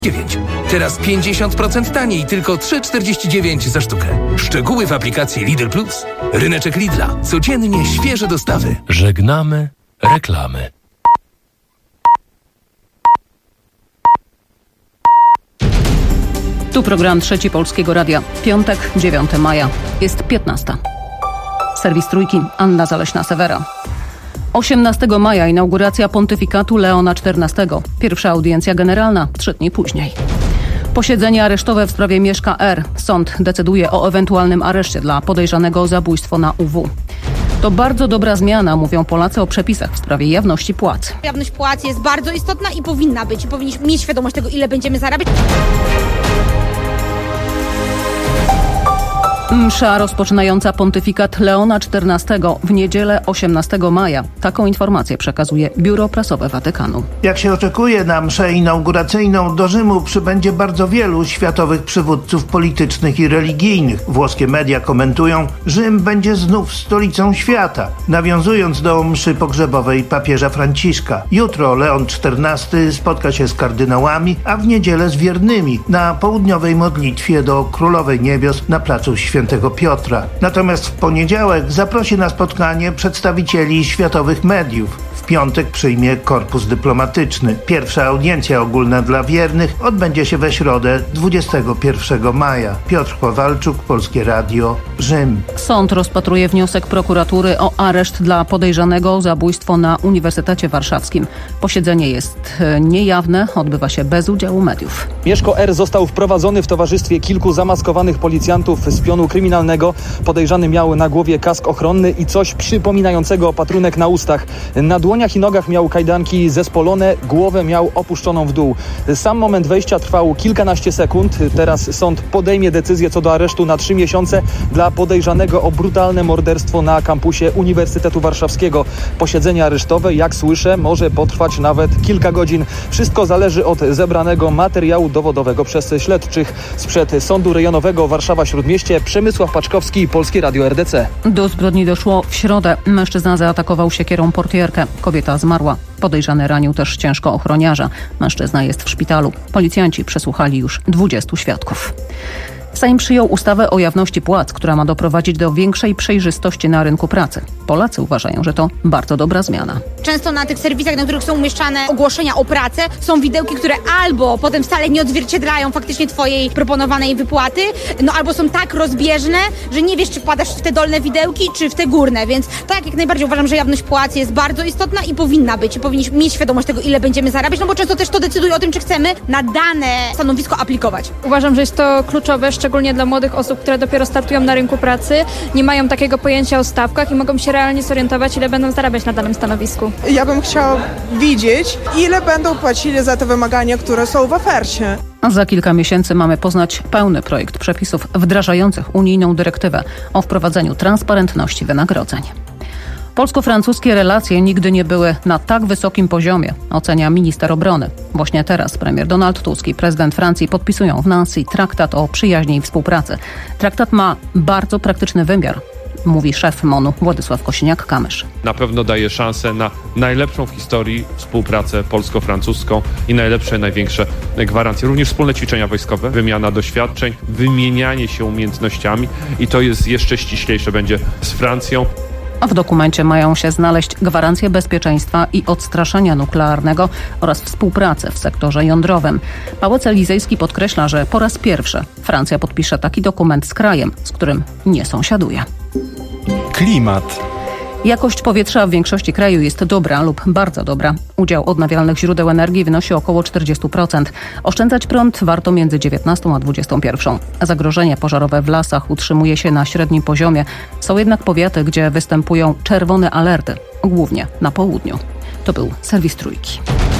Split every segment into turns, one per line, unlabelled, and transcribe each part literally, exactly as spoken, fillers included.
dziewięć. Teraz pięćdziesiąt procent taniej, tylko trzy czterdzieści dziewięć za sztukę. Szczegóły w aplikacji Lidl Plus. Ryneczek Lidla. Codziennie świeże dostawy.
Żegnamy reklamy.
Tu program Trzeci Polskiego Radia. Piątek, dziewiątego maja. Jest piętnasta. Serwis Trójki. Anna Zaleśna-Sewera. osiemnastego maja inauguracja pontyfikatu Leona czternastego. Pierwsza audiencja generalna trzy dni później. Posiedzenie aresztowe w sprawie Mieszka R. Sąd decyduje o ewentualnym areszcie dla podejrzanego o zabójstwo na U W. To bardzo dobra zmiana, mówią Polacy o przepisach w sprawie jawności płac.
Jawność płac jest bardzo istotna i powinna być. I powinniśmy mieć świadomość tego, ile będziemy zarabiać.
Msza rozpoczynająca pontyfikat Leona czternastego w niedzielę osiemnastego maja. Taką informację przekazuje Biuro Prasowe Watykanu.
Jak się oczekuje, na mszę inauguracyjną do Rzymu przybędzie bardzo wielu światowych przywódców politycznych i religijnych. Włoskie media komentują, Rzym będzie znów stolicą świata, nawiązując do mszy pogrzebowej papieża Franciszka. Jutro Leon czternasty spotka się z kardynałami, a w niedzielę z wiernymi na południowej modlitwie do Królowej Niebios na placu Świętego Piotra. Natomiast w poniedziałek zaprosi na spotkanie przedstawicieli światowych mediów. W piątek przyjmie korpus dyplomatyczny. Pierwsza audiencja ogólna dla wiernych odbędzie się we środę dwudziestego pierwszego maja. Piotr Kowalczuk, Polskie Radio, Rzym.
Sąd rozpatruje wniosek prokuratury o areszt dla podejrzanego o zabójstwo na Uniwersytecie Warszawskim. Posiedzenie jest niejawne, odbywa się bez udziału mediów.
Mieszko R. został wprowadzony w towarzystwie kilku zamaskowanych policjantów z pionu kryminalnego. Podejrzany miał na głowie kask ochronny i coś przypominającego opatrunek na ustach. Na dłoniach i nogach miał kajdanki zespolone, głowę miał opuszczoną w dół. Sam moment wejścia trwał kilkanaście sekund. Teraz sąd podejmie decyzję co do aresztu na trzy miesiące dla podejrzanego o brutalne morderstwo na kampusie Uniwersytetu Warszawskiego. Posiedzenie aresztowe, jak słyszę, może potrwać nawet kilka godzin. Wszystko zależy od zebranego materiału dowodowego przez śledczych. Sprzed Sądu Rejonowego Warszawa-Śródmieście Przemysław Paczkowski, Polskie Radio R D C.
Do zbrodni doszło w środę. Mężczyzna zaatakował siekierą portierkę. Kobieta zmarła. Podejrzany ranił też ciężko ochroniarza. Mężczyzna jest w szpitalu. Policjanci przesłuchali już dwudziestu świadków. Sejm przyjął ustawę o jawności płac, która ma doprowadzić do większej przejrzystości na rynku pracy. Polacy uważają, że to bardzo dobra zmiana.
Często na tych serwisach, na których są umieszczane ogłoszenia o pracę, są widełki, które albo potem wcale nie odzwierciedlają faktycznie twojej proponowanej wypłaty, no albo są tak rozbieżne, że nie wiesz, czy wpadasz w te dolne widełki, czy w te górne. Więc tak, jak najbardziej uważam, że jawność płac jest bardzo istotna i powinna być. I powinniśmy mieć świadomość tego, ile będziemy zarabiać, no bo często też to decyduje o tym, czy chcemy na dane stanowisko aplikować.
Uważam, że jest to kluczowe, szczególnie dla młodych osób, które dopiero startują na rynku pracy, nie mają takiego pojęcia o stawkach i mogą się realnie zorientować, ile będą zarabiać na danym stanowisku.
Ja bym chciała widzieć, ile będą płacili za te wymagania, które są w ofercie.
A za kilka miesięcy mamy poznać pełny projekt przepisów wdrażających unijną dyrektywę o wprowadzeniu transparentności wynagrodzeń. Polsko-francuskie relacje nigdy nie były na tak wysokim poziomie, ocenia minister obrony. Właśnie teraz premier Donald Tusk i prezydent Francji podpisują w Nancy traktat o przyjaźni i współpracy. Traktat ma bardzo praktyczny wymiar, mówi szef MONU Władysław Kosiniak-Kamysz.
Na pewno daje szansę na najlepszą w historii współpracę polsko-francuską i najlepsze, największe gwarancje. Również wspólne ćwiczenia wojskowe, wymiana doświadczeń, wymienianie się umiejętnościami i to jest jeszcze ściślejsze będzie z Francją.
W dokumencie mają się znaleźć gwarancje bezpieczeństwa i odstraszania nuklearnego oraz współpracy w sektorze jądrowym. Pałac Elizejski podkreśla, że po raz pierwszy Francja podpisze taki dokument z krajem, z którym nie sąsiaduje.
Klimat.
Jakość powietrza w większości kraju jest dobra lub bardzo dobra. Udział odnawialnych źródeł energii wynosi około czterdzieści procent. Oszczędzać prąd warto między dziewiętnastą a dwudziestą pierwszą. Zagrożenie pożarowe w lasach utrzymuje się na średnim poziomie. Są jednak powiaty, gdzie występują czerwone alerty, głównie na południu. To był serwis Trójki.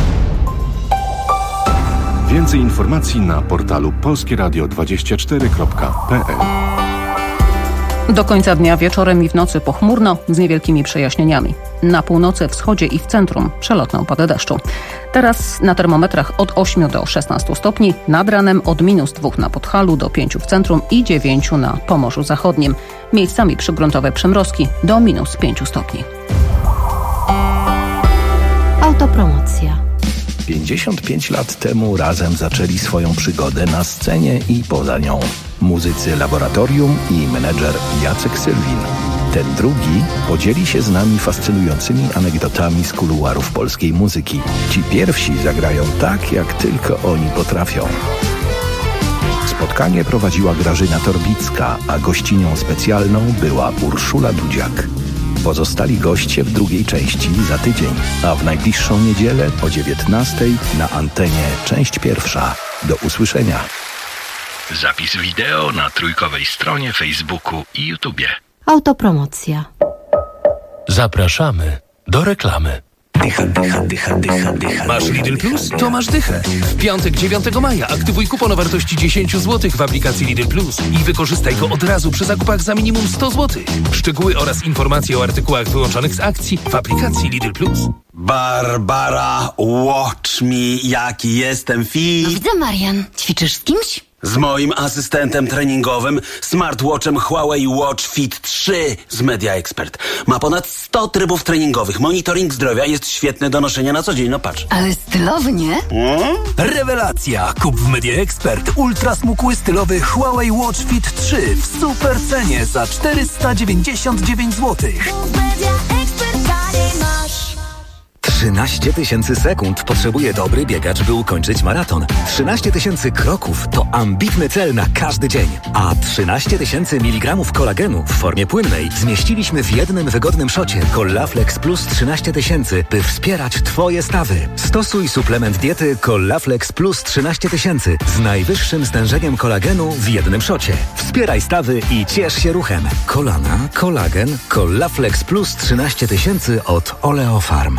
Więcej informacji na portalu polskie radio dwadzieścia cztery kropka p l.
Do końca dnia wieczorem i w nocy pochmurno z niewielkimi przejaśnieniami. Na północy, wschodzie i w centrum przelotne opady deszczu. Teraz na termometrach od ośmiu do szesnastu stopni, nad ranem od minus dwóch na Podhalu do pięciu w centrum i dziewięciu na Pomorzu Zachodnim. Miejscami przygruntowe przymrozki do minus pięciu stopni.
Autopromocja. pięćdziesiąt pięć lat temu razem zaczęli swoją przygodę na scenie i poza nią. Muzycy Laboratorium i menedżer Jacek Sylwin. Ten drugi podzieli się z nami fascynującymi anegdotami z kuluarów polskiej muzyki. Ci pierwsi zagrają tak, jak tylko oni potrafią. Spotkanie prowadziła Grażyna Torbicka, a gościnią specjalną była Urszula Dudziak. Pozostali goście w drugiej części za tydzień, a w najbliższą niedzielę o dziewiętnastej na antenie część pierwsza. Do usłyszenia. Zapis wideo na trójkowej stronie Facebooku i YouTubie.
Autopromocja.
Zapraszamy do reklamy.
Dycha, dycha, dycha, dycha, dycha. Masz Lidl Plus? To masz dychę. W piątek dziewiątego maja aktywuj kupon o wartości dziesięć złotych w aplikacji Lidl Plus i wykorzystaj go od razu przy zakupach za minimum sto złotych. Szczegóły oraz informacje o artykułach wyłączonych z akcji w aplikacji Lidl Plus.
Barbara, watch me, jaki jestem fit.
No widzę, Marian. Ćwiczysz z kimś?
Z moim asystentem treningowym, smartwatchem Huawei Watch Fit trzy z Media Expert. Ma ponad sto trybów treningowych. Monitoring zdrowia jest świetny do noszenia na co dzień, no patrz.
Ale stylowy, nie?
Hmm?
Rewelacja! Kup w Media Expert ultra smukły stylowy Huawei Watch Fit trzy w super cenie za czterysta dziewięćdziesiąt dziewięć złotych.
trzynaście tysięcy sekund potrzebuje dobry biegacz, by ukończyć maraton. trzynaście tysięcy kroków to ambitny cel na każdy dzień. A trzynaście tysięcy miligramów kolagenu w formie płynnej zmieściliśmy w jednym wygodnym szocie Collaflex Plus trzynaście tysięcy, by wspierać Twoje stawy. Stosuj suplement diety Collaflex Plus trzynaście tysięcy z najwyższym stężeniem kolagenu w jednym szocie. Wspieraj stawy i ciesz się ruchem. Kolana, kolagen, Collaflex Plus trzynaście tysięcy od Oleofarm.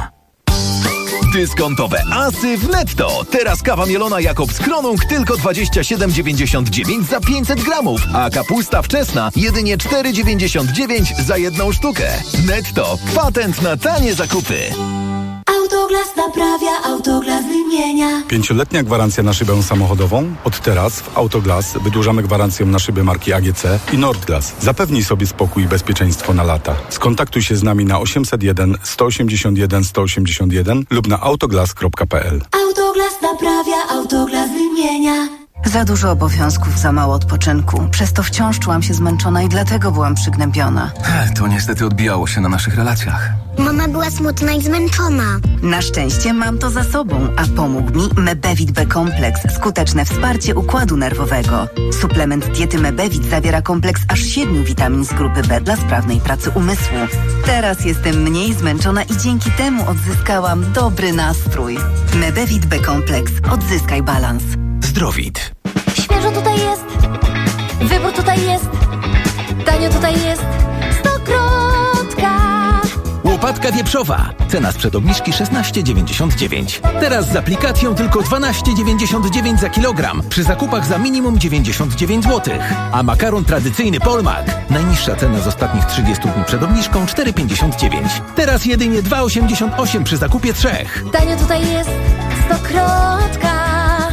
Dyskontowe asy w Netto. Teraz kawa mielona Jakobs Kronung tylko dwadzieścia siedem dziewięćdziesiąt dziewięć za pięćset gramów, a kapusta wczesna jedynie cztery dziewięćdziesiąt dziewięć za jedną sztukę. Netto. Patent na tanie zakupy.
Autoglas naprawia, Autoglas wymienia.
Pięcioletnia gwarancja na szybę samochodową? Od teraz w Autoglas wydłużamy gwarancję na szyby marki A G C i Nordglas. Zapewnij sobie spokój i bezpieczeństwo na lata. Skontaktuj się z nami na osiemset jeden sto osiemdziesiąt jeden sto osiemdziesiąt jeden lub na autoglas kropka p l.
Autoglas naprawia, Autoglas wymienia.
Za dużo obowiązków, za mało odpoczynku. Przez to wciąż czułam się zmęczona i dlatego byłam przygnębiona.
To niestety odbijało się na naszych relacjach.
Mama była smutna i zmęczona.
Na szczęście mam to za sobą, a pomógł mi Mebevit B-kompleks. Skuteczne wsparcie układu nerwowego. Suplement diety Mebevit zawiera kompleks aż siedmiu witamin z grupy B dla sprawnej pracy umysłu. Teraz jestem mniej zmęczona i dzięki temu odzyskałam dobry nastrój. Mebevit B-kompleks. Odzyskaj balans.
Zdrowit.
Świeżo tutaj jest, wybór tutaj jest, tanio tutaj jest, Stokrotka.
Łopatka wieprzowa. Cena sprzed obniżki szesnaście dziewięćdziesiąt dziewięć. Teraz z aplikacją tylko dwanaście dziewięćdziesiąt dziewięć za kilogram. Przy zakupach za minimum dziewięćdziesiąt dziewięć złotych. A makaron tradycyjny Polmak. Najniższa cena z ostatnich trzydziestu dni przed obniżką cztery pięćdziesiąt dziewięć. Teraz jedynie dwa osiemdziesiąt osiem przy zakupie trzech.
Tanio tutaj jest, Stokrotka.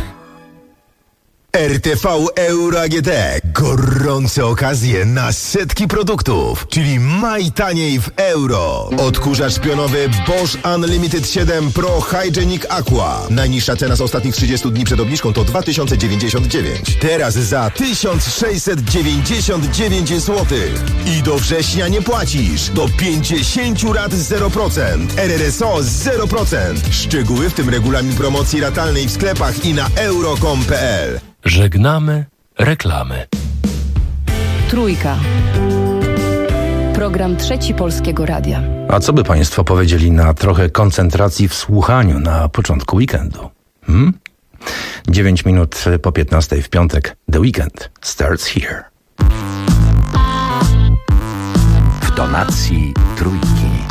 R T V Euro A G T. Gorące okazje na setki produktów, czyli maj taniej w euro. Odkurzacz pionowy Bosch Unlimited siedem Pro Hygienic Aqua. Najniższa cena z ostatnich trzydziestu dni przed obniżką to dwa tysiące dziewięćdziesiąt dziewięć. Teraz za tysiąc sześćset dziewięćdziesiąt dziewięć złotych. I do września nie płacisz. Do pięćdziesiąt rat zero procent. R R S O zero procent. Szczegóły, w tym regulamin promocji ratalnej w sklepach i na euro kropka com kropka p l.
Żegnamy reklamy.
Trójka. Program Trzeci Polskiego Radia.
A co by Państwo powiedzieli na trochę koncentracji w słuchaniu na początku weekendu? Hmm? dziewięć minut po piętnastej w piątek. The Weekend starts here. W tonacji trójki.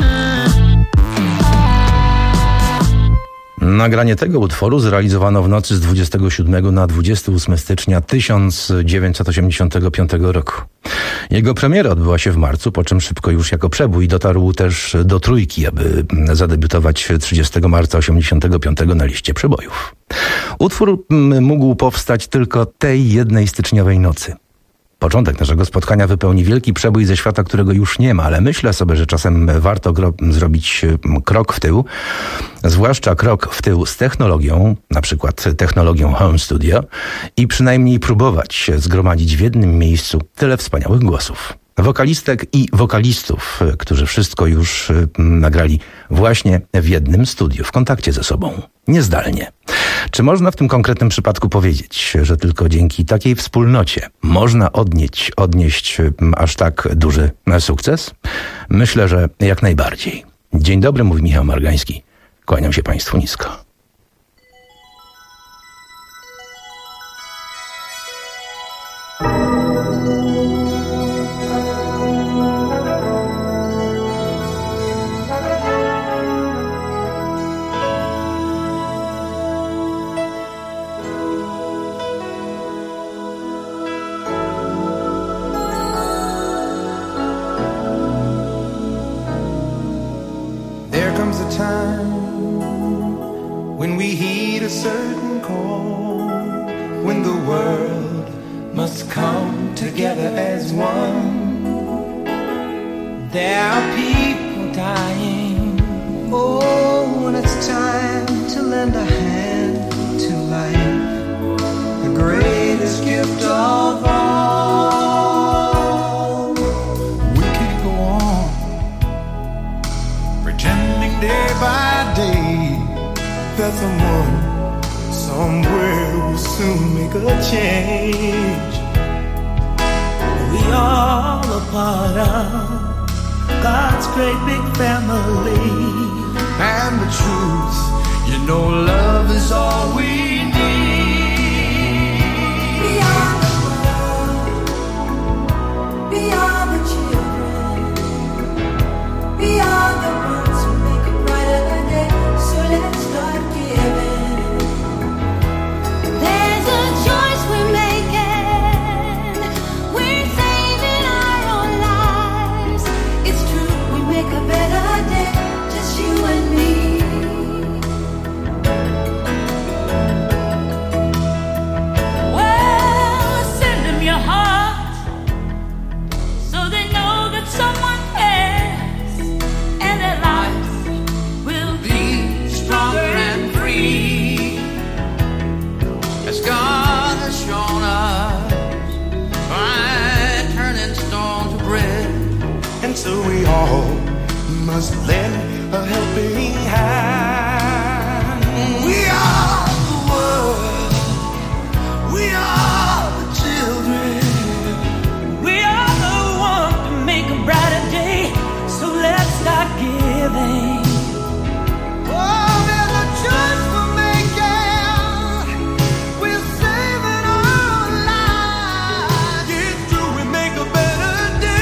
Nagranie tego utworu zrealizowano w nocy z dwudziestego siódmego na dwudziestego ósmego stycznia tysiąc dziewięćset osiemdziesiątego piątego roku. Jego premiera odbyła się w marcu, po czym szybko już jako przebój dotarł też do trójki, aby zadebiutować trzydziestego marca osiemdziesiątego piątego na liście przebojów. Utwór mógł powstać tylko tej jednej styczniowej nocy.
Początek naszego spotkania wypełni wielki przebój ze świata, którego już nie ma, ale myślę sobie, że czasem warto gro- zrobić krok w tył, zwłaszcza krok w tył z technologią, na przykład technologią Home Studio i przynajmniej próbować zgromadzić w jednym miejscu tyle wspaniałych głosów. Wokalistek i wokalistów, którzy wszystko już nagrali właśnie w jednym studiu, w kontakcie ze sobą, niezdalnie. Czy można w tym konkretnym przypadku powiedzieć, że tylko dzięki takiej wspólnocie można odnieść, odnieść aż tak duży sukces? Myślę, że jak najbardziej. Dzień dobry, mówi Michał Margański. Kłaniam się Państwu nisko.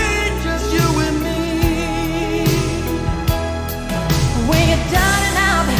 When you're down and out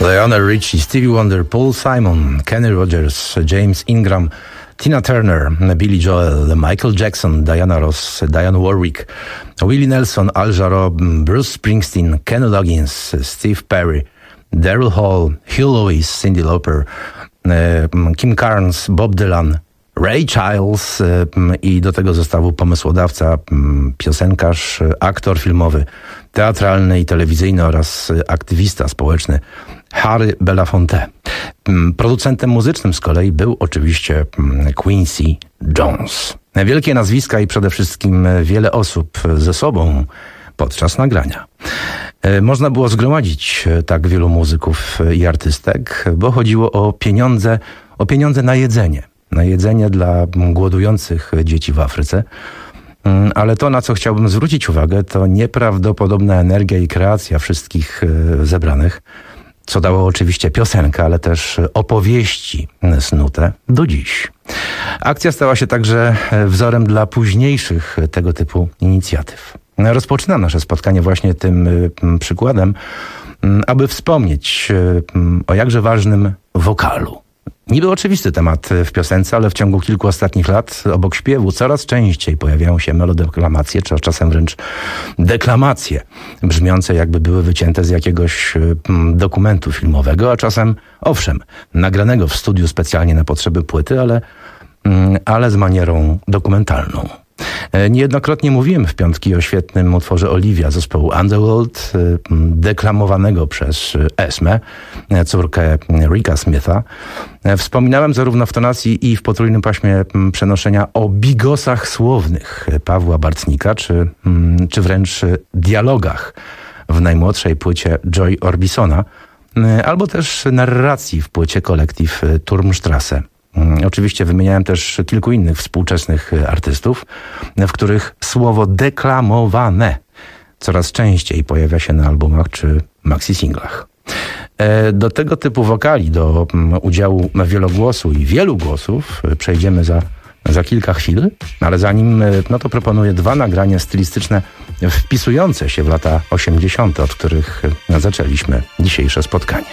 Lionel Richie, Stevie Wonder, Paul Simon, Kenny Rogers, James Ingram, Tina Turner, Billy Joel, Michael Jackson, Diana Ross, Dionne Warwick, Willie Nelson, Al Jarreau, Bruce Springsteen, Kenny Loggins, Steve Perry, Daryl Hall, Hugh Lewis, Cyndi Lauper, Kim Carnes, Bob Dylan, Ray Charles i do tego zestawu pomysłodawca, piosenkarz, aktor filmowy, teatralny i telewizyjny oraz aktywista społeczny Harry Belafonte. Producentem muzycznym z kolei był oczywiście Quincy Jones. Wielkie nazwiska i przede wszystkim wiele osób ze sobą podczas nagrania. Można było zgromadzić tak wielu muzyków i artystek, bo chodziło o pieniądze, o pieniądze na jedzenie. Na jedzenie dla głodujących dzieci w Afryce. Ale to, na co chciałbym zwrócić uwagę, to nieprawdopodobna energia i kreacja wszystkich zebranych, co dało oczywiście piosenkę, ale też opowieści snute do dziś. Akcja stała się także wzorem dla późniejszych tego typu inicjatyw. Rozpoczynam nasze spotkanie właśnie tym przykładem, aby wspomnieć o jakże ważnym wokalu. Niby oczywisty temat w piosence, ale w ciągu kilku ostatnich lat obok śpiewu coraz częściej pojawiają się melodeklamacje, czy czasem wręcz deklamacje, brzmiące jakby były wycięte z jakiegoś dokumentu filmowego, a czasem, owszem, nagranego w studiu specjalnie na potrzeby płyty, ale, ale z manierą dokumentalną. Niejednokrotnie mówiłem w piątki o świetnym utworze Olivia zespołu Underworld, deklamowanego przez Esmę, córkę Ricka Smitha. Wspominałem zarówno w tonacji i w potrójnym paśmie przenoszenia o bigosach słownych Pawła Bartnika, czy, czy wręcz dialogach w najmłodszej płycie Joy Orbisona, albo też narracji w płycie Kolektyw Turmstrasse. Oczywiście wymieniałem też kilku innych współczesnych artystów, w których słowo deklamowane coraz częściej pojawia się na albumach czy maxi-singlach. Do tego typu wokali, do udziału wielogłosu i wielu głosów przejdziemy za, za kilka chwil, ale zanim, no to proponuję dwa nagrania stylistyczne wpisujące się w lata osiemdziesiąte, od których zaczęliśmy dzisiejsze spotkanie.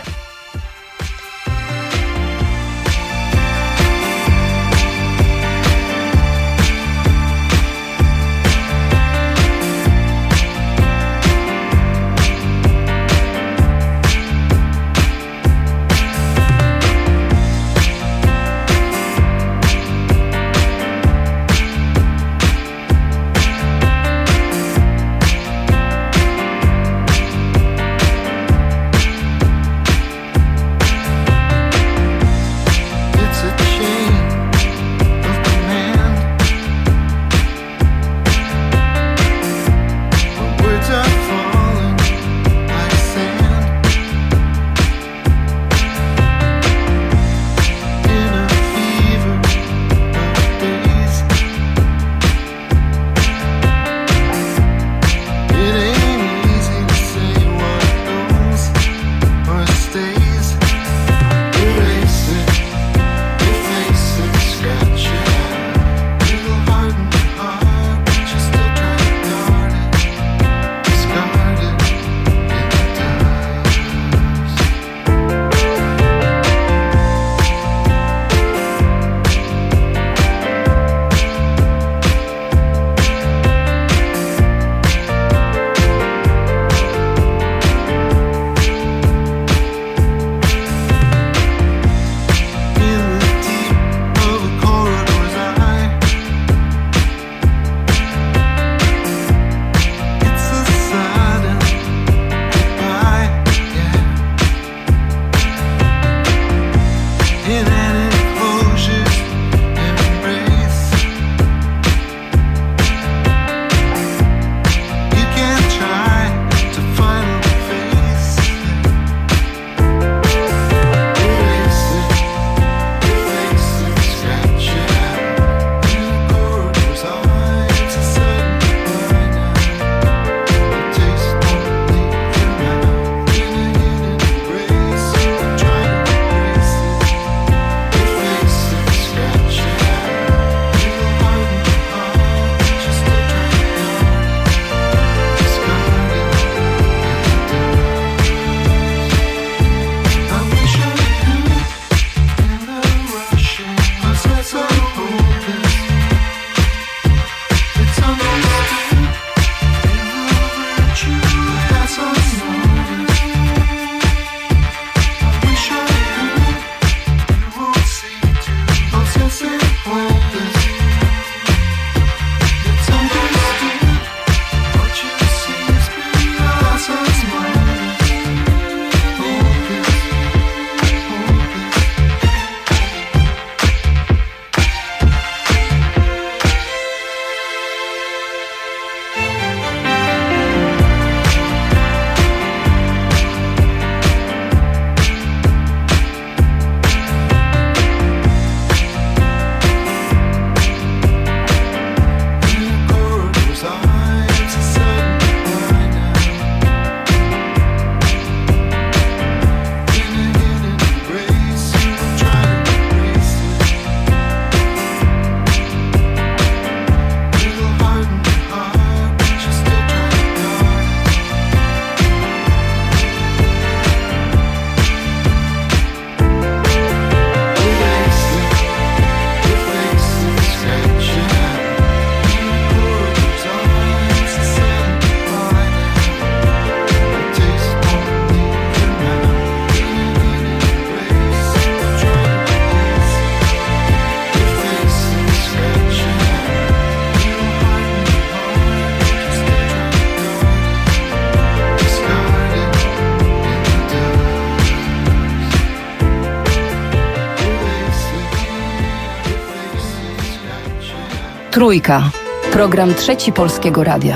Trójka. Program Trzeci Polskiego Radia.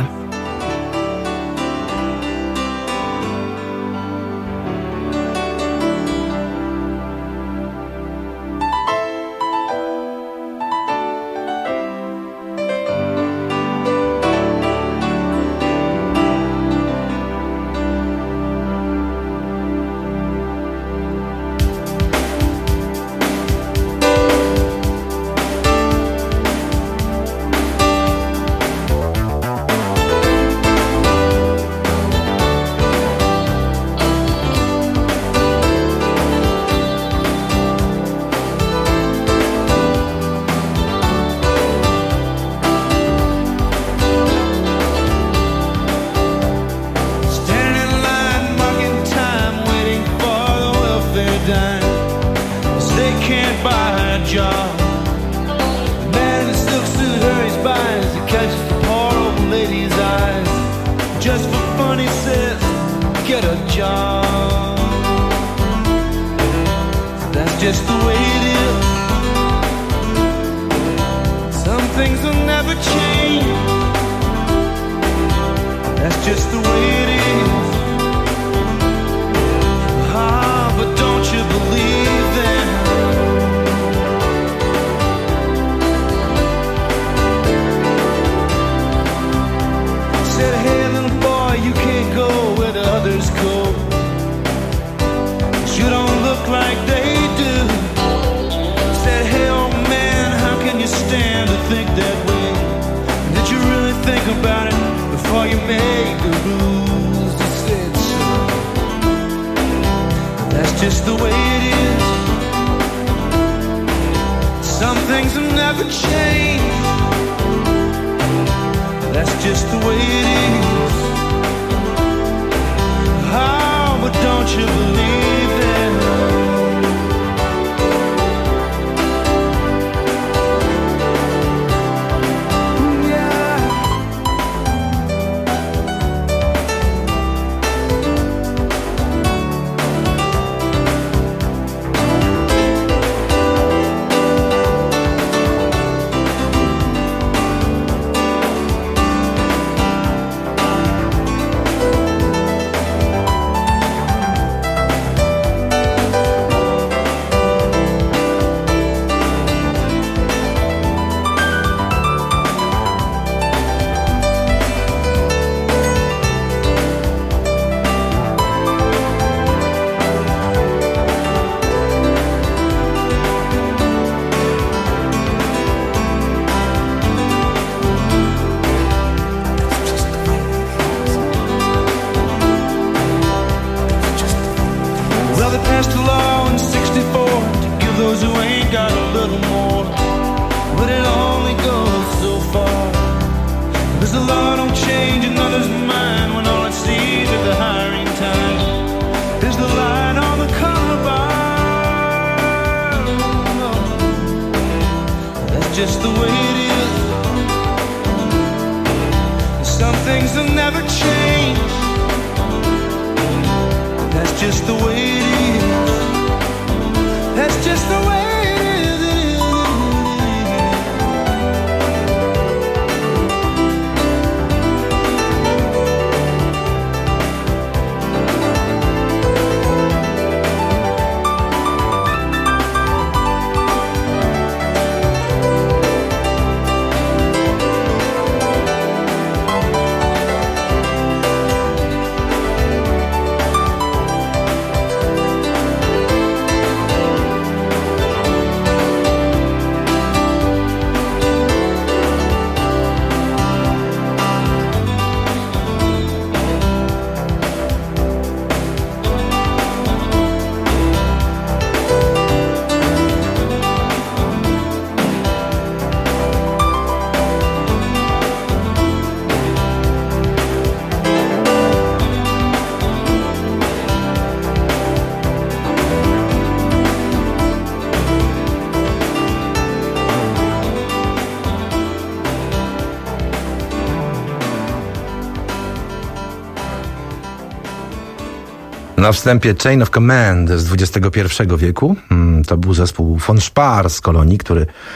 Na wstępie Chain of Command z dwudziestego pierwszego wieku. To był zespół von Spar z Kolonii, który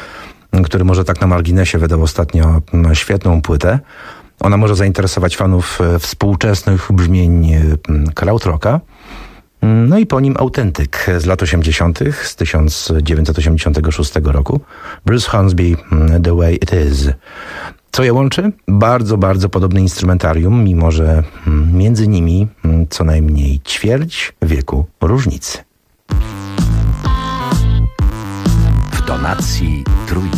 który może tak na marginesie wydał ostatnio świetną płytę. Ona może zainteresować fanów współczesnych brzmień krautrocka. No i po nim autentyk z lat osiemdziesiątych, z tysiąc dziewięćset osiemdziesiątego szóstego roku. Bruce Hornsby, The Way It Is. Co je łączy? Bardzo, bardzo podobne instrumentarium, mimo że między nimi co najmniej ćwierć wieku różnicy.
W tonacji trójki.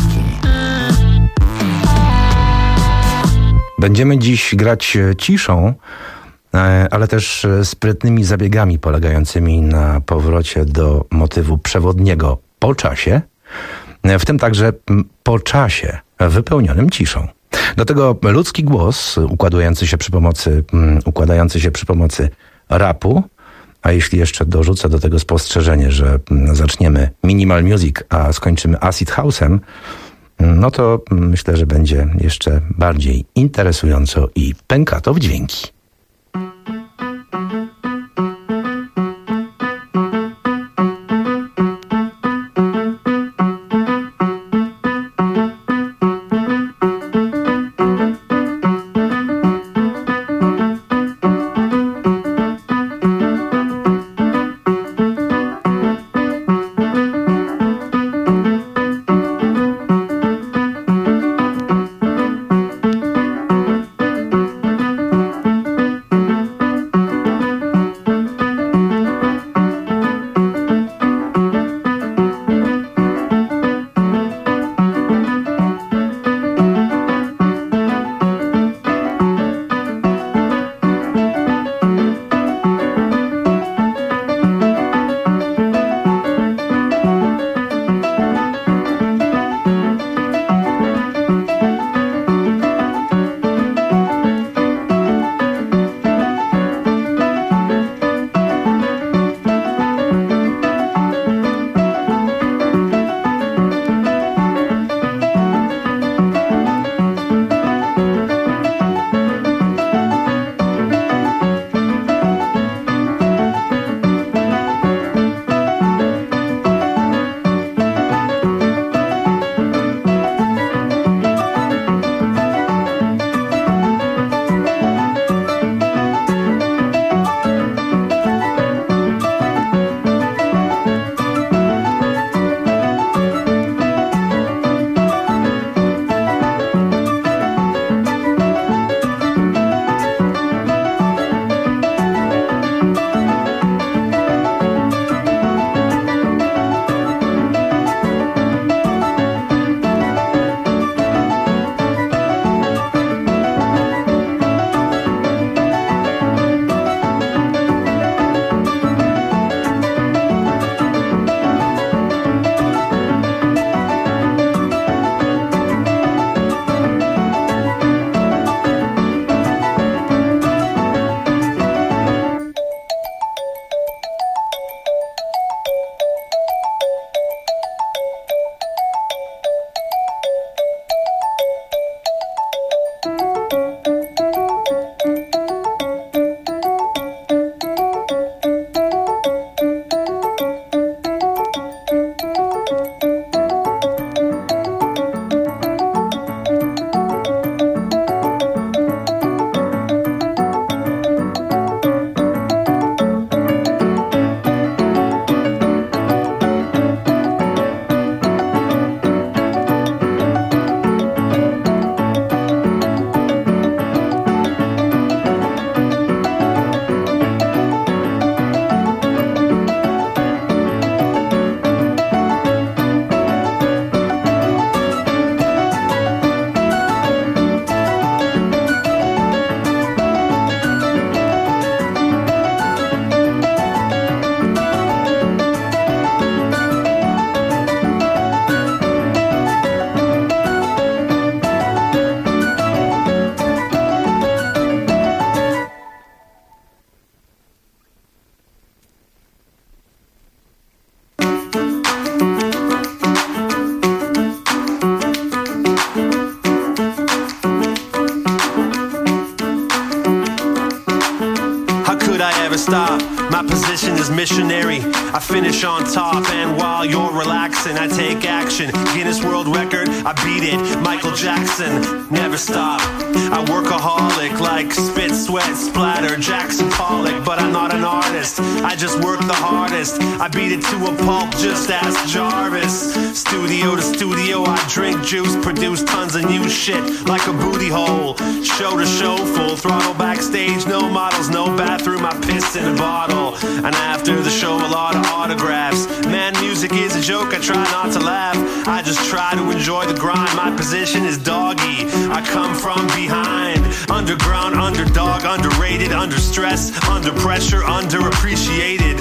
Będziemy dziś grać ciszą, ale też sprytnymi zabiegami polegającymi na powrocie do motywu przewodniego po czasie, w tym także po czasie wypełnionym ciszą. Do tego ludzki głos układający się przy pomocy, układający się przy pomocy rapu, a jeśli jeszcze dorzucę do tego spostrzeżenie, że zaczniemy minimal music, a skończymy acid house'em, no to myślę, że będzie jeszcze bardziej interesująco i pękato w dźwięki.
never stop. My position is missionary. I finish on top, and while you're relaxing, I take action. Guinness World Record, I beat it. Michael Jackson, never stop. I workaholic like spit, sweat, splatter, Jackson Pollock, but I'm not an artist. I just work the hardest. I beat it to a pulp, just ask Jarvis. Studio to studio, I drink juice, produce tons of new shit like a booty hole. Show to show, full throttle backstage, no models, no bathroom, I piss in a bottle. And after the show, a lot of autographs. Man, music is a joke, I try not to laugh. I just try to enjoy the grind. My position is doggy, I come from behind. Underground, underdog, underrated, under stress, under pressure, underappreciated.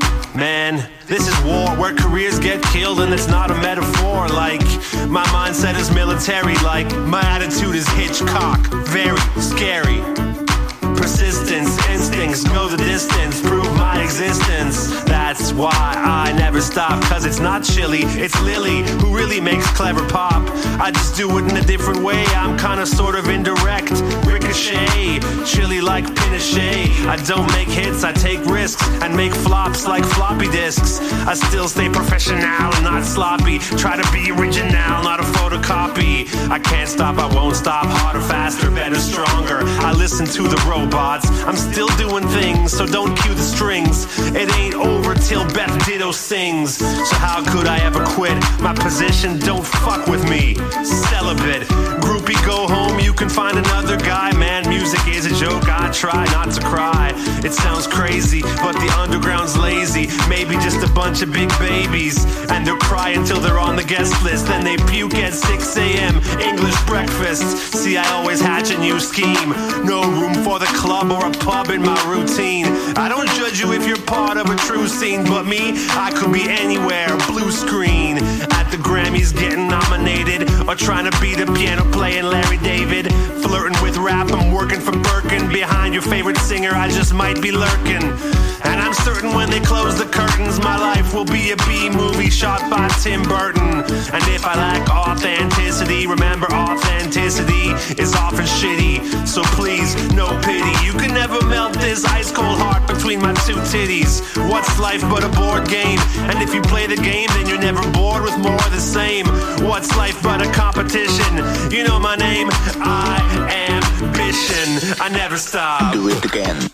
Man, this is war where careers get killed, and it's not a metaphor. Like, my mindset is military, like my attitude is Hitchcock. Very scary. Persistence, instincts, go the distance, prove my existence. That's why I never stop, cause it's not Chili, it's Lily who really makes clever pop. I just do it in a different way, I'm kinda sort of indirect. Ricochet, Chili like Pinochet. I don't make hits, I take risks and make flops like floppy disks. I still stay professional and not sloppy. Try to be original, not a photocopy. I can't stop, I won't stop, harder, faster, better, stronger. I listen to the robots, I'm still doing things, so don't cue the strings. It ain't over till Beth Ditto sings. So how could I ever quit my position? Don't fuck with me, celibate. Groupie, go home, you can find another guy. Man, music is a joke, I try not to cry. It sounds crazy, but the underground's lazy. Maybe just a bunch of big babies, and they'll cry until they're on the guest list. Then they puke at six a.m. English breakfast. See, I always hatch a new scheme. No room for the club or a pub in my routine. I don't judge you if you're part of a true scene, but me, I could be anywhere, blue screen. At the Grammys getting nominated, or trying to be the piano playing Larry David. Flirting with rap, I'm working for Birkin. Behind your favorite singer, I just might be lurking. And I'm certain when they close the curtains, my life will be a B-movie shot by Tim Burton. And if I lack authenticity, remember authenticity is often shitty. So please, no pity. You can never melt this ice-cold heart between my two titties. What's life but a board game? And if you play the game, then you're never bored with more of the same. What's life but a competition? You know my name, I am Ambition. I never stop. Do it again.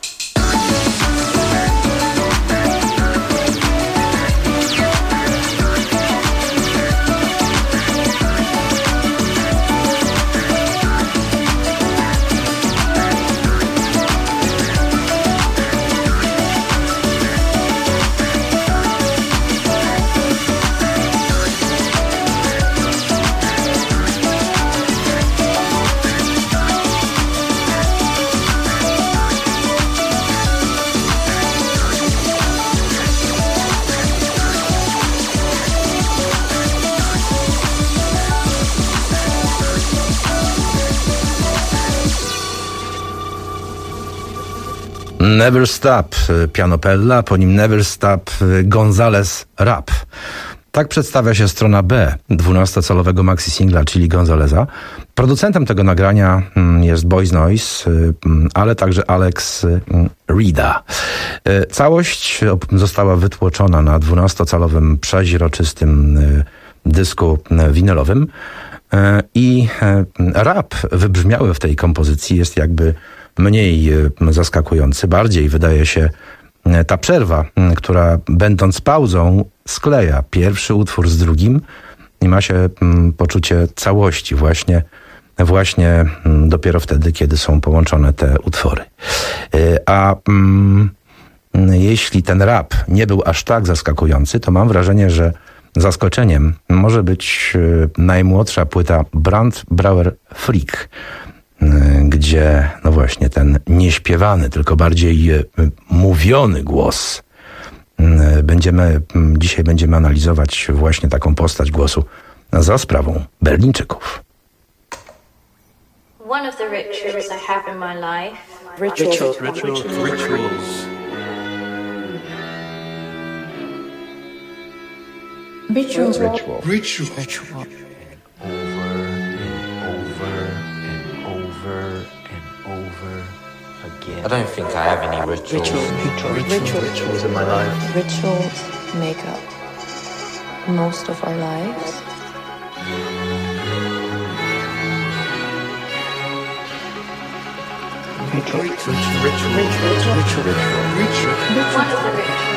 Never Stop, Pianopella, po nim Never Stop, Gonzales Rap. Tak przedstawia się strona B dwunastocalowego maxi singla, czyli Gonzaleza. Producentem tego nagrania jest Boys Noise, ale także Alex Rida. Całość została wytłoczona na dwunastocalowym przeźroczystym dysku winylowym i rap wybrzmiały w tej kompozycji jest jakby mniej zaskakujący. Bardziej wydaje się ta przerwa, która będąc pauzą skleja pierwszy utwór z drugim i ma się poczucie całości właśnie, właśnie dopiero wtedy, kiedy są połączone te utwory. A mm, jeśli ten rap nie był aż tak zaskakujący, to mam wrażenie, że zaskoczeniem może być najmłodsza płyta Brand Brauer Freak, gdzie no właśnie ten nieśpiewany, tylko bardziej mówiony głos. Będziemy, dzisiaj będziemy analizować właśnie taką postać głosu za sprawą Berlińczyków.
One of the rituals I have in my life.
Rituals. Rituals. Rituals.
Ritual.
Ritual.
Ritual.
Ritual.
Over and over and over and over
I don't think I have any rituals.
Rituals.
Rituals.
Rituals.
Rituals in my life.
Rituals make up most of our lives.
Ritual. Ritual. Ritual. Ritual. Ritual. Ritual.
What is the ritual?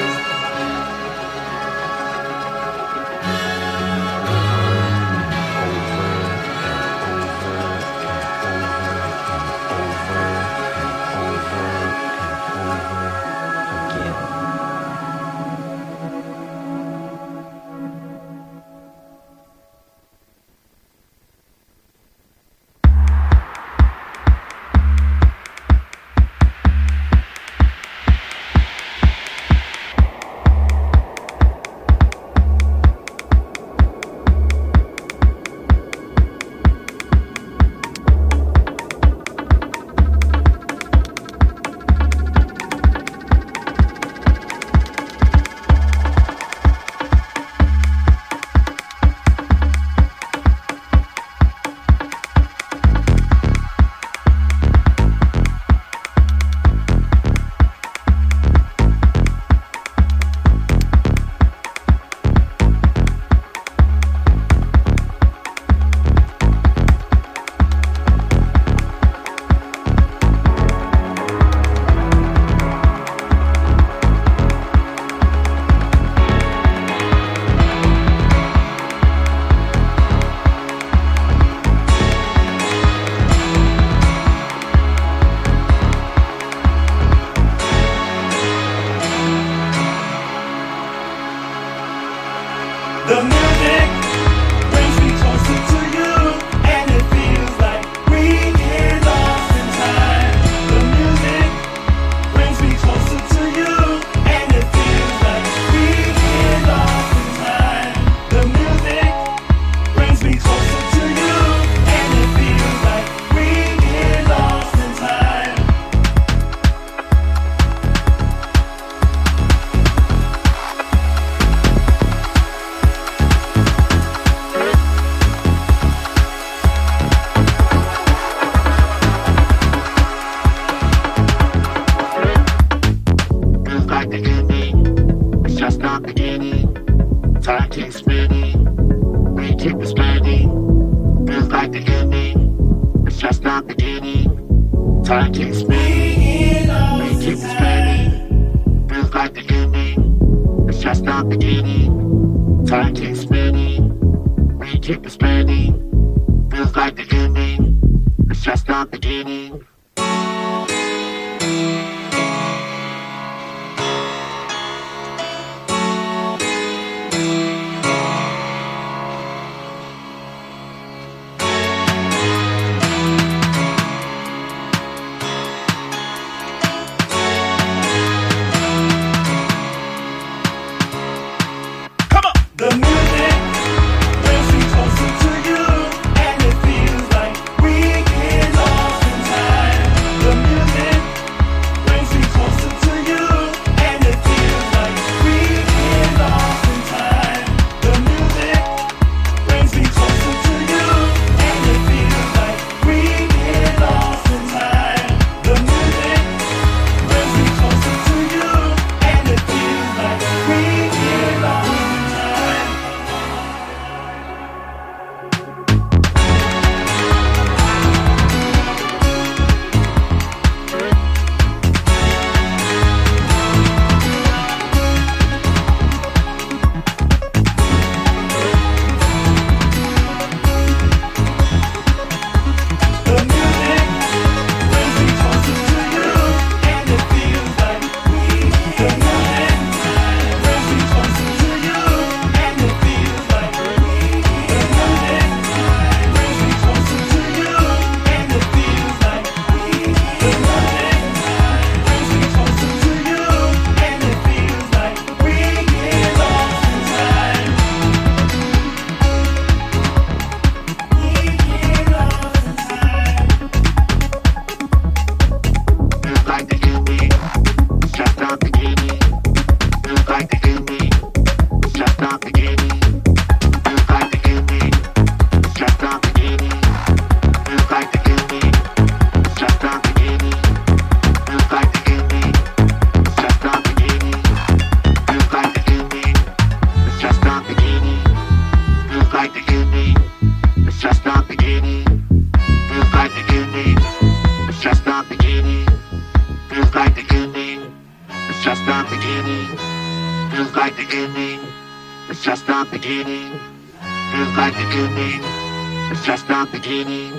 Closer to you, and it feels like we get lost in time. like the ending, it's just the beginning. Feels like the ending, it's just the beginning.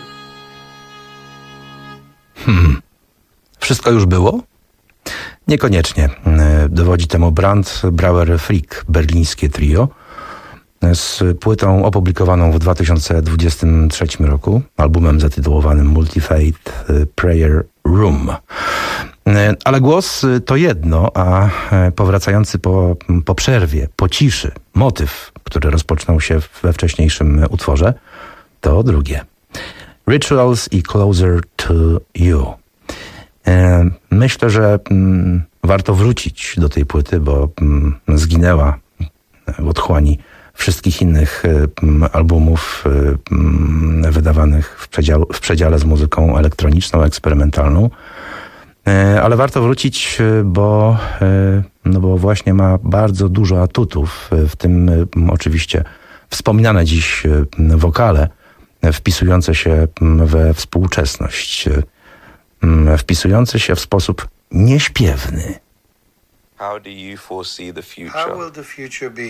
Hmm. Wszystko już było? Niekoniecznie. Dowodzi temu Brand Brauer Freak, berlińskie trio, z płytą opublikowaną w dwa tysiące dwudziestym trzecim roku, albumem zatytułowanym Multi-Faith Prayer Room. Ale głos to jedno, a powracający po, po przerwie, po ciszy, motyw, który rozpoczynał się we wcześniejszym utworze, to drugie. Rituals i Closer to You. Myślę, że mm, warto wrócić do tej płyty, bo mm, zginęła w otchłani wszystkich innych y, albumów y, y, wydawanych w, przedział, w przedziale z muzyką elektroniczną, eksperymentalną. Y, ale warto wrócić, y, bo, y, no bo właśnie ma bardzo dużo atutów, y, w tym y, oczywiście wspominane dziś y, wokale, y, wpisujące się we współczesność, y, wpisujący się w sposób nieśpiewny.
How do you foresee the future?
How will the future be?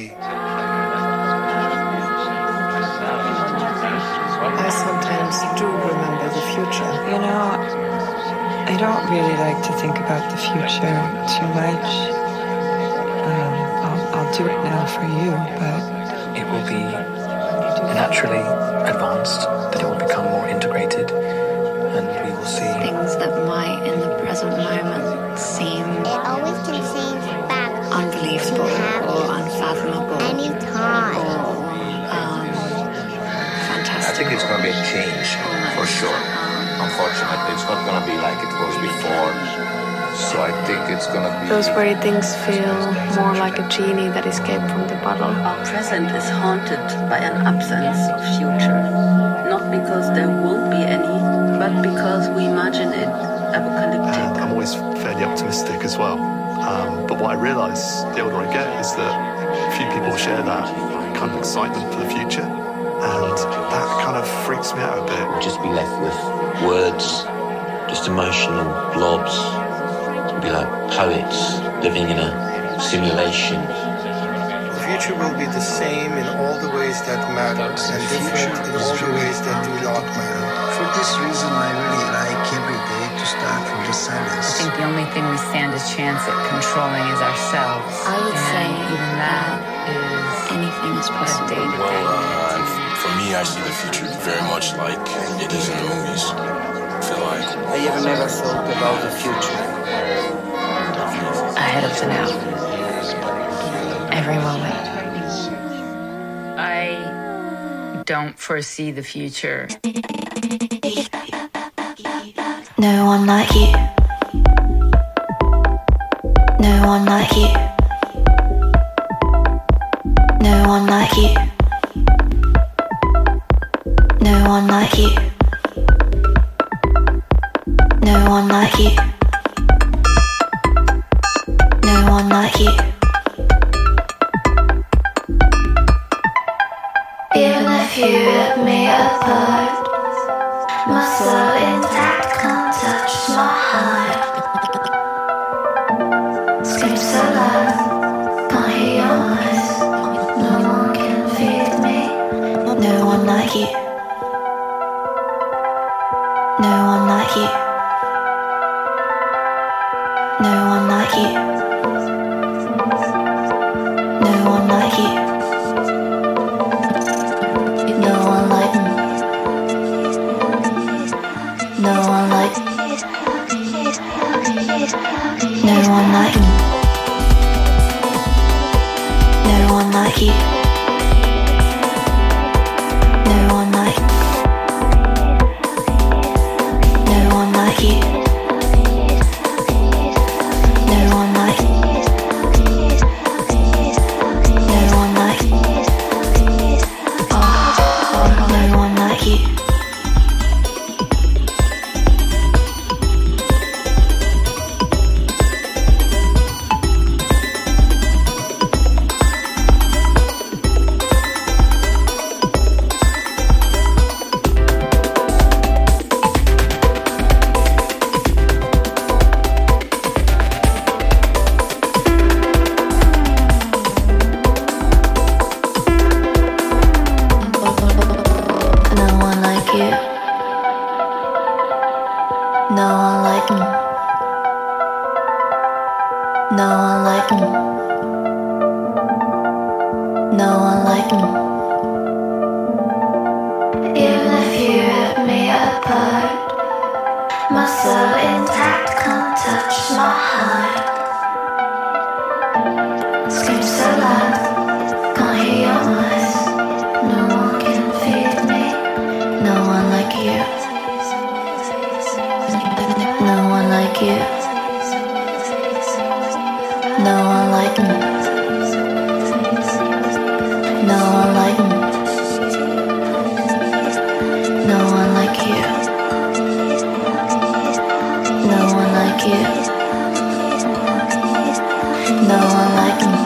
I sometimes do remember the future. You know, I don't really like to think about the future too much. Um, I'll, I'll do it now for you, but
it will be naturally advanced, that it will become more integrated, and we will see
things that might in the present moment seem
It always can change back
unbelievable or unfathomable
anytime.
or um, fantastic.
I think it's going to be a change for sure. Unfortunately, it's not going to be like it was before. So I think it's going to be...
Those very things feel more like a genie that escaped from the bottle.
Our present is haunted by an absence of future. Not because there won't be any, but because we imagine it apocalyptic.
And I'm always fairly optimistic as well. Um, but what I realise the older I get is that few people share that kind of excitement for the future. And that kind of freaks me out a bit.
Just be left with words, just emotional blobs. Be like poets living in a simulation.
The future will be the same in all the ways that matter and different in all the ways that do not matter.
For this reason, I really like every day to start from the silence.
I think the only thing we stand a chance at controlling is ourselves.
I would
and
say
even that is
anything is possible.
Well, uh, for me, I see the future very much like it is in the movies. I feel like
I have never thought about the future.
Ahead of the now. Every moment. I don't foresee the future.
No one like you. No one like you. No one like you. No one like you. No one like you. No one like you. Even if you rip me apart, my soul intact can't touch my heart. Scream so loud, can't hear your voice. No one can feed me. No one like you. No one like you. No one like you. No one like you. No one like me. No one like No one like me. No one like you. No one like No one like you. No one like No one like Oh, no one like you. like me. No one like me. No one like me. Even if you rip me apart, my soul intact can't touch my heart. Scream so loud, can't hear your voice. No one can feed me. No one like you. No one like you. No one like me. No one like me. No one like you. No one like you. No one like me.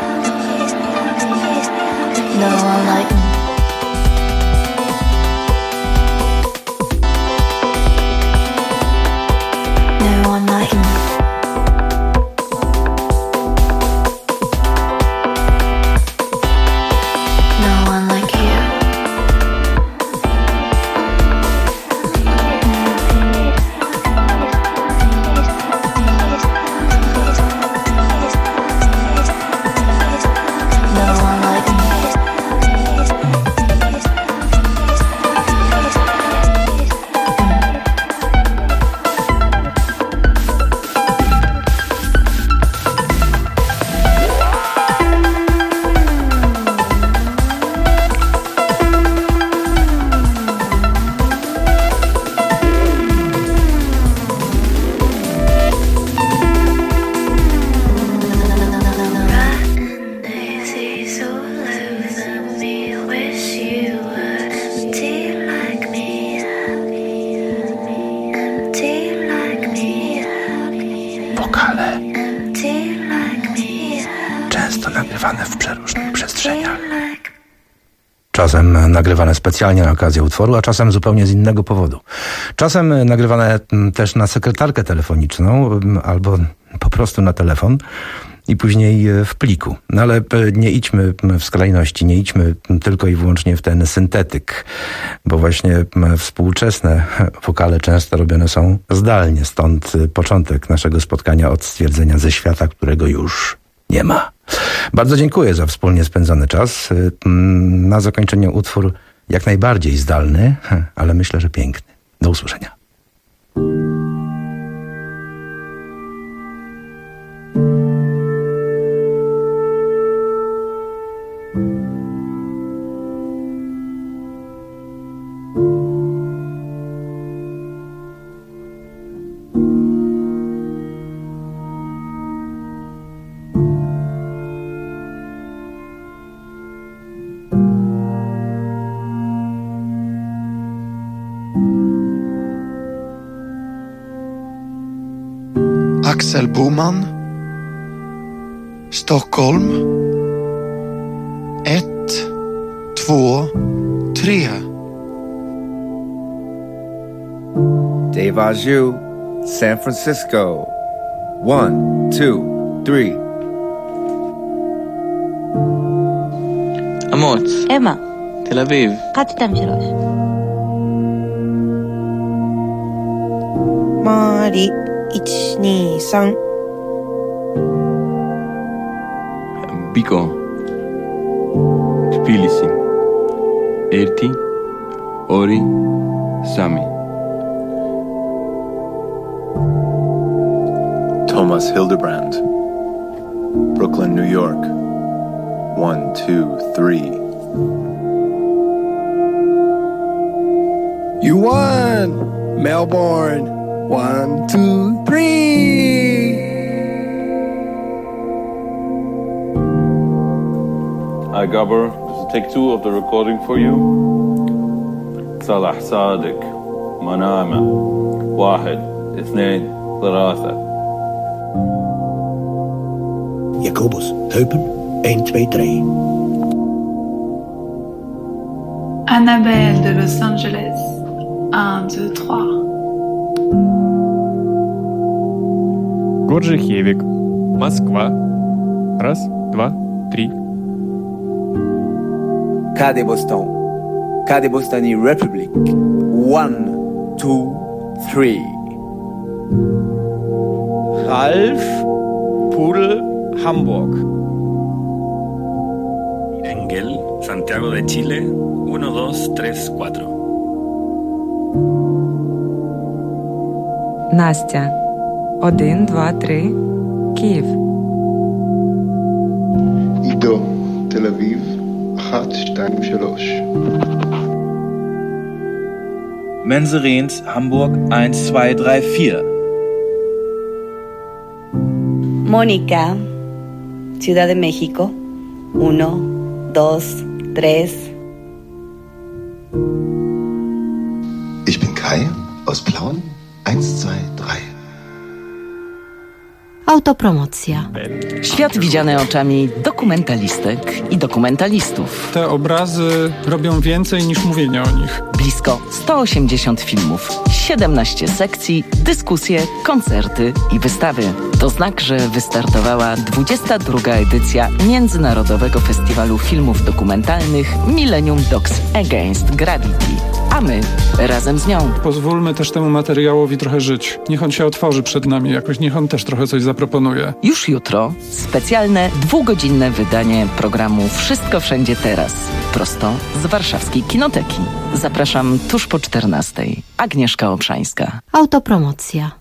No one like me. No one like me. No one like you. No one like me. Daisies all over me. Wish you were empty like me. Empty like me.
Wokale
Empty like me.
często nagrywane w przeróżnych przestrzeniach. Czasem nagrywane specjalnie na okazję utworu, a czasem zupełnie z innego powodu. Czasem nagrywane mm, też na sekretarkę telefoniczną mm, albo po prostu na telefon i później e, w pliku. No ale e, nie idźmy w skrajności, nie idźmy tylko i wyłącznie w ten syntetyk, bo właśnie m, współczesne wokale często robione są zdalnie, stąd e, początek naszego spotkania od stwierdzenia ze świata, którego już nie ma. Bardzo dziękuję za wspólnie spędzony czas. Na zakończenie utwór jak najbardziej zdalny, ale myślę, że piękny. Do usłyszenia.
Axel Boman, Stockholm, ett, två, tre.
Dave Ajou, San Francisco. One, two, three.
אמוץ,
אמה,
תל אביב.
אחת, שתיים, שלוש.
מארי,一, 二, 三.
ביקו, תביליסי. ארתי, אורי, סמי.
Thomas Hildebrand, Brooklyn, New York. One, two, three.
You won! Melbourne. One, two, three.
Hi, Gabber. This is take two of the recording for you. صلاح صادق منامة واحد اثنين ثلاثة.
Jacobus, Heupen, één, twee, drie.
Annabelle de Los Angeles, un, deux, trois.
Горжихевик, Москва. Раз, два, три.
Cade Boston, Cade Bostani Republic. One, two, three.
Ralf Pudel, Hamburg.
Engel, Santiago de Chile, uno, dos, tres, cuatro.
Настя, один, два, три, Київ.
עידו, תל אביב, אחת, שתיים, שלוש.
Menserins, Hamburg, eins, zwei, drei, vier.
Mónica, Ciudad de México, uno, dos, tres.
Ich bin Kai aus Plauen, eins, zwei, drei.
Autopromocja.
Świat widziany oczami dokumentalistek i dokumentalistów.
Te obrazy robią więcej niż mówienie o nich.
Blisko sto osiemdziesiąt filmów, siedemnaście sekcji, dyskusje, koncerty i wystawy. To znak, że wystartowała dwudziesta druga edycja Międzynarodowego Festiwalu Filmów Dokumentalnych Millennium Docs Against Gravity. A my razem z nią.
Pozwólmy też temu materiałowi trochę żyć. Niech on się otworzy przed nami jakoś, niech on też trochę coś zaproponuje.
Już jutro specjalne dwugodzinne wydanie programu Wszystko Wszędzie Teraz. Prosto z warszawskiej Kinoteki. Zapraszam tuż po czternastej. Agnieszka Obszańska.
Autopromocja.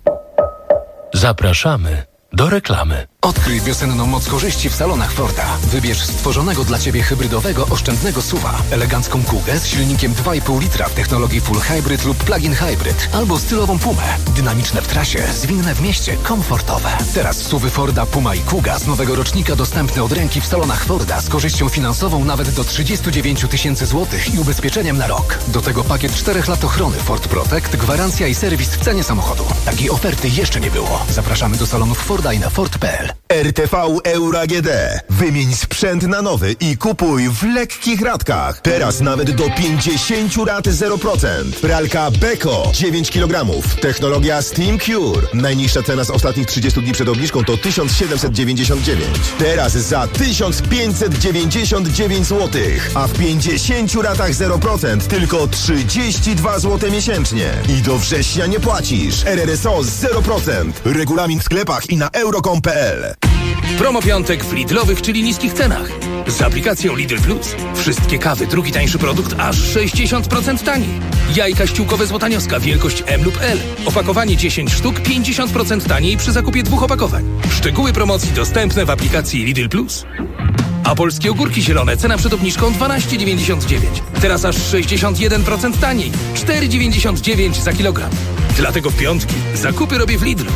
Zapraszamy do reklamy. Odkryj wiosenną moc korzyści w salonach Forda. Wybierz stworzonego dla Ciebie hybrydowego, oszczędnego suwa, elegancką Kugę z silnikiem dwa i pół litra w technologii Full Hybrid lub Plug-in Hybrid, albo stylową Pumę. Dynamiczne w trasie, zwinne w mieście, komfortowe. Teraz suwy Forda Puma i Kuga z nowego rocznika dostępne od ręki w salonach Forda z korzyścią finansową nawet do trzydzieści dziewięć tysięcy złotych i ubezpieczeniem na rok. Do tego pakiet czterech lat ochrony Ford Protect, gwarancja i serwis w cenie samochodu. Takiej oferty jeszcze nie było. Zapraszamy do salonów Forda i na Ford kropka p l.
R T V Euro A G D. Wymień sprzęt na nowy i kupuj w lekkich ratkach. Teraz nawet do pięćdziesiąt rat zero procent. Pralka Beko dziewięć kilogramów. Technologia Steam Cure. Najniższa cena z ostatnich trzydziestu dni przed obniżką to tysiąc siedemset dziewięćdziesiąt dziewięć. Teraz za tysiąc pięćset dziewięćdziesiąt dziewięć złotych. A w pięćdziesięciu ratach zero procent tylko trzydzieści dwa złote miesięcznie. I do września nie płacisz. R R S O zero procent. Regulamin w sklepach i na euro kropka com kropka p l.
Promo piątek w Lidlowych, czyli niskich cenach. Z aplikacją Lidl Plus. Wszystkie kawy, drugi tańszy produkt, aż sześćdziesiąt procent taniej. Jajka ściółkowe złotanioska, wielkość M lub L. Opakowanie dziesięć sztuk, pięćdziesiąt procent taniej przy zakupie dwóch opakowań. Szczegóły promocji dostępne w aplikacji Lidl Plus. A polskie ogórki zielone, cena przed obniżką dwanaście dziewięćdziesiąt dziewięć. Teraz aż sześćdziesiąt jeden procent taniej. cztery dziewięćdziesiąt dziewięć za kilogram. Dlatego w piątki zakupy robię w Lidlu.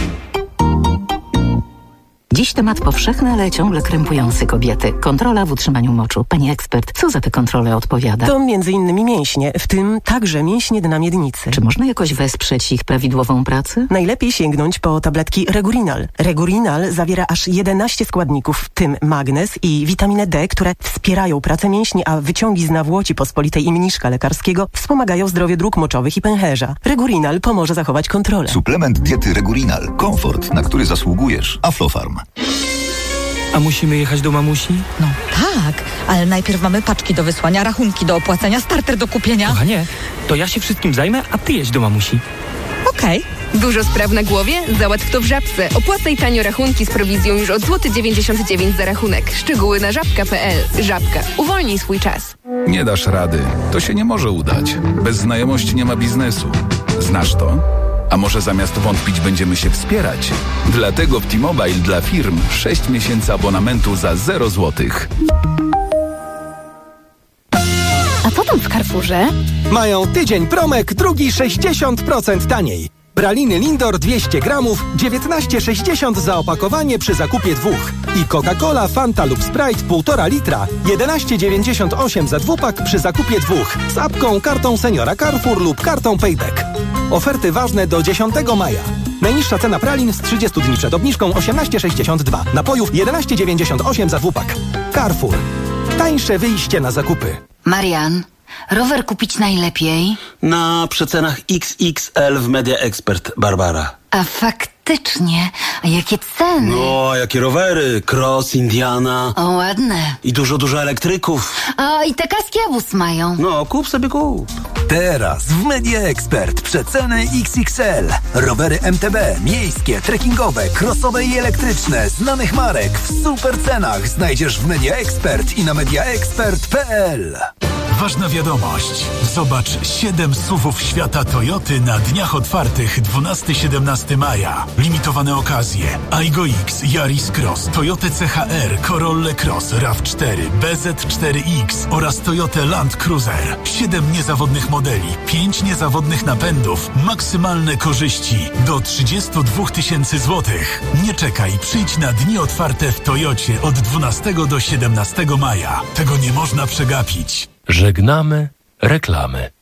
Dziś temat powszechny, ale ciągle krępujący kobiety. Kontrola w utrzymaniu moczu. Pani ekspert, co za tę kontrolę odpowiada?
To między innymi mięśnie, w tym także mięśnie dna miednicy.
Czy można jakoś wesprzeć ich prawidłową pracę?
Najlepiej sięgnąć po tabletki Regurinal. Regurinal zawiera aż jedenaście składników, w tym magnez i witaminę D, które wspierają pracę mięśni, a wyciągi z nawłoci pospolitej i mniszka lekarskiego wspomagają zdrowie dróg moczowych i pęcherza. Regurinal pomoże zachować kontrolę.
Suplement diety Regurinal. Komfort, na który zasługujesz. Aflofarm.
A musimy jechać do mamusi?
No tak, ale najpierw mamy paczki do wysłania, rachunki do opłacenia, starter do kupienia.
Kochanie, to ja się wszystkim zajmę, a ty jedź do mamusi.
Okej. Okay.
Dużo spraw na głowie? Załatw to w Żabce. Opłacaj tanio rachunki z prowizją już od złoty dziewięćdziesiąt dziewięć za rachunek. Szczegóły na żabka kropka p l. Żabka. Uwolnij swój czas.
Nie dasz rady. To się nie może udać. Bez znajomości nie ma biznesu. Znasz to? A może zamiast wątpić będziemy się wspierać? Dlatego w T-Mobile dla firm sześć miesięcy abonamentu za zero złotych.
A co tam w Carrefourze?
Mają tydzień promek, drugi sześćdziesiąt procent taniej. Praliny Lindor dwieście gramów, dziewiętnaście sześćdziesiąt za opakowanie przy zakupie dwóch. I Coca-Cola, Fanta lub Sprite półtora litra, jedenaście dziewięćdziesiąt osiem za dwupak przy zakupie dwóch. Z apką, kartą seniora Carrefour lub kartą Payback. Oferty ważne do dziesiątego maja. Najniższa cena pralin z trzydziestu dni przed obniżką osiemnaście sześćdziesiąt dwa. Napojów jedenaście dziewięćdziesiąt osiem za dwupak. Carrefour. Tańsze wyjście na zakupy.
Marian, rower kupić najlepiej?
Na przecenach X X L w Media Expert, Barbara.
A faktycznie, A jakie ceny?
No, a jakie rowery? Cross, Indiana.
O, ładne.
I dużo, dużo elektryków.
O, i te kaski Abus mają.
No, kup sobie kup.
Teraz w Media Expert przeceny X X L. Rowery M T B, miejskie, trekkingowe, crossowe i elektryczne, znanych marek w super cenach znajdziesz w Media Expert i na media expert kropka p l.
Ważna wiadomość. Zobacz siedem S U V-ów świata Toyoty na dniach otwartych dwunastego do siedemnastego maja. Limitowane okazje. Aygo X, Yaris Cross, Toyota C H R, Corolla Cross, RAV cztery, B Z cztery X oraz Toyota Land Cruiser. siedem niezawodnych modeli, pięć niezawodnych napędów, maksymalne korzyści do trzydzieści dwa tysięcy złotych. Nie czekaj, przyjdź na dni otwarte w Toyocie od dwunastego do siedemnastego maja. Tego nie można przegapić.
Żegnamy reklamy.